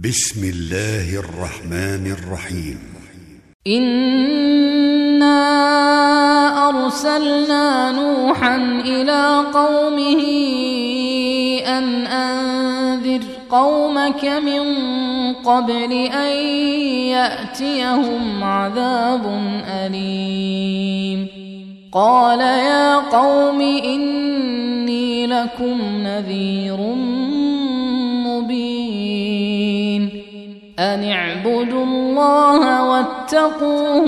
بسم الله الرحمن الرحيم. إنا أرسلنا نوحا إلى قومه أن أنذر قومك من قبل أن يأتيهم عذاب أليم. قال يا قوم إني لكم نذير مبين أن اعبدوا الله واتقوه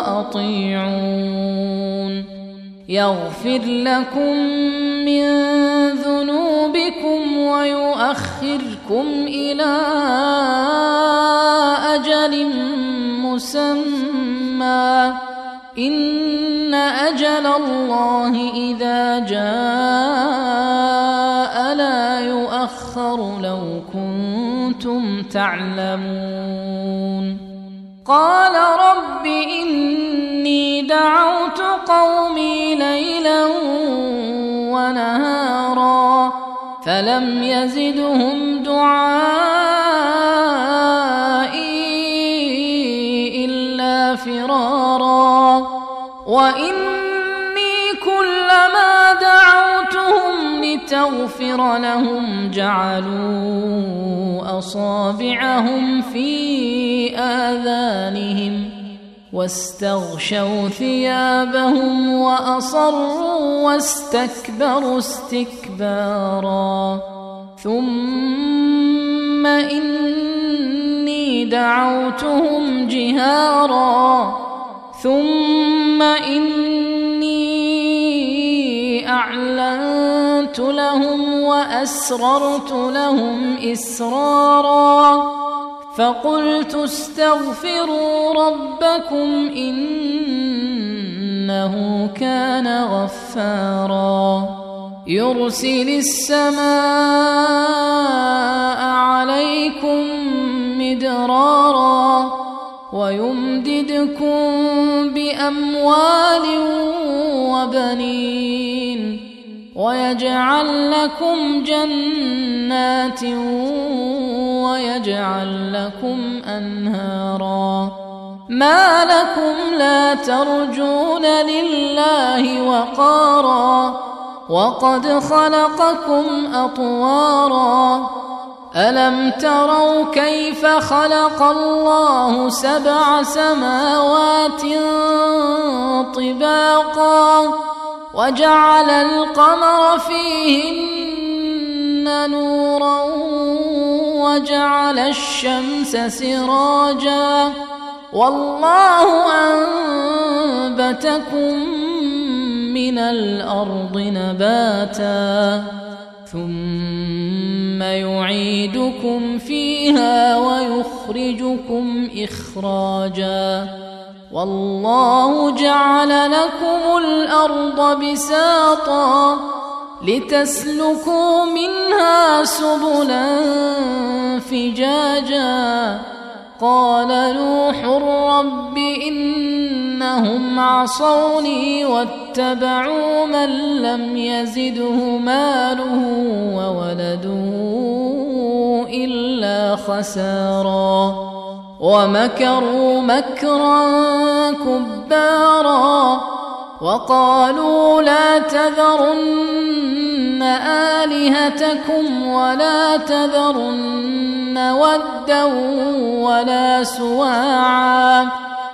وأطيعون يغفر لكم من ذنوبكم ويؤخركم إلى أجل مسمى إن أجل الله إذا جاء لا يؤخر لو كنتم تعلمون. قال رب إني دعوت قومي ليلا ونهارا فلم يزدهم دعائي إلا فرارا وإني كلما دعوتهم لتغفر لهم جعلوا أصابعهم في آذانهم واستغشوا ثيابهم وأصروا واستكبروا استكبارا ثم إني دعوتهم جهارا ثم إني أعلنت لهم وأسررت لهم إسرارا فقلت استغفروا ربكم إنه كان غفارا يرسل السماء عليكم مدرارا ويمددكم بأموال وبنين ويجعل لكم جنات ويجعل لكم أنهارا ما لكم لا ترجون لله وقارا وقد خلقكم أطوارا ألم تروا كيف خلق الله 7 سماوات طباقا وجعل القمر فيهن نورا وجعل الشمس سراجا والله أنبتكم من الأرض نباتا ثم يعيدكم فيها ويخرجكم إخراجا والله جعل لكم الأرض بساطا لتسلكوا منها سبلا فجاجا قال نوح رب إنهم عصوني واتبعوا من لم يزده ماله وولده إلا خسارا ومكروا مكرا كبارا وقالوا لا تذرن آلهتكم ولا تذرن ودا ولا سواعا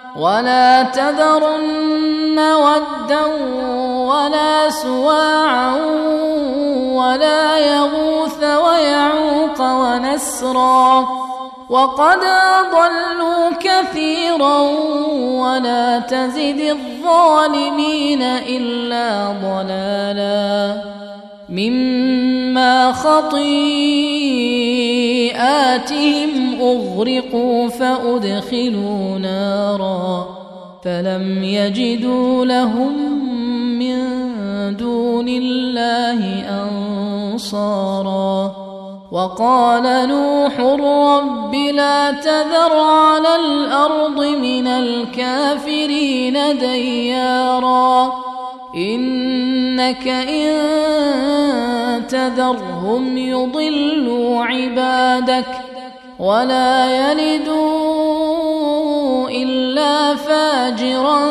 ولا يغوث ويعوق ونسرا وقد أضلوا كثيرا ولا تزد الظالمين إلا ضلالا مما خطيئاتهم أغرقوا فأدخلوا نارا فلم يجدوا لهم من دون الله أنصارا وقال نوح رب لا تذر على الأرض من الكافرين ديارا إنك إن تذرهم يضلوا عبادك ولا يلدوا إلا فاجرا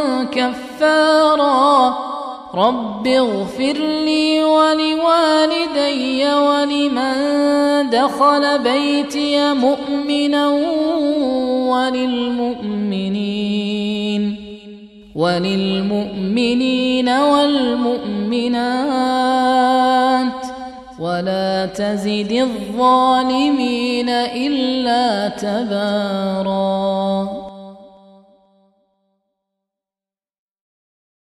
كفارا رب اغفر لي ولوالدي ولمن دخل بيتي مؤمنا وللمؤمنين والمؤمنات ولا تزد الظالمين إلا تبارا.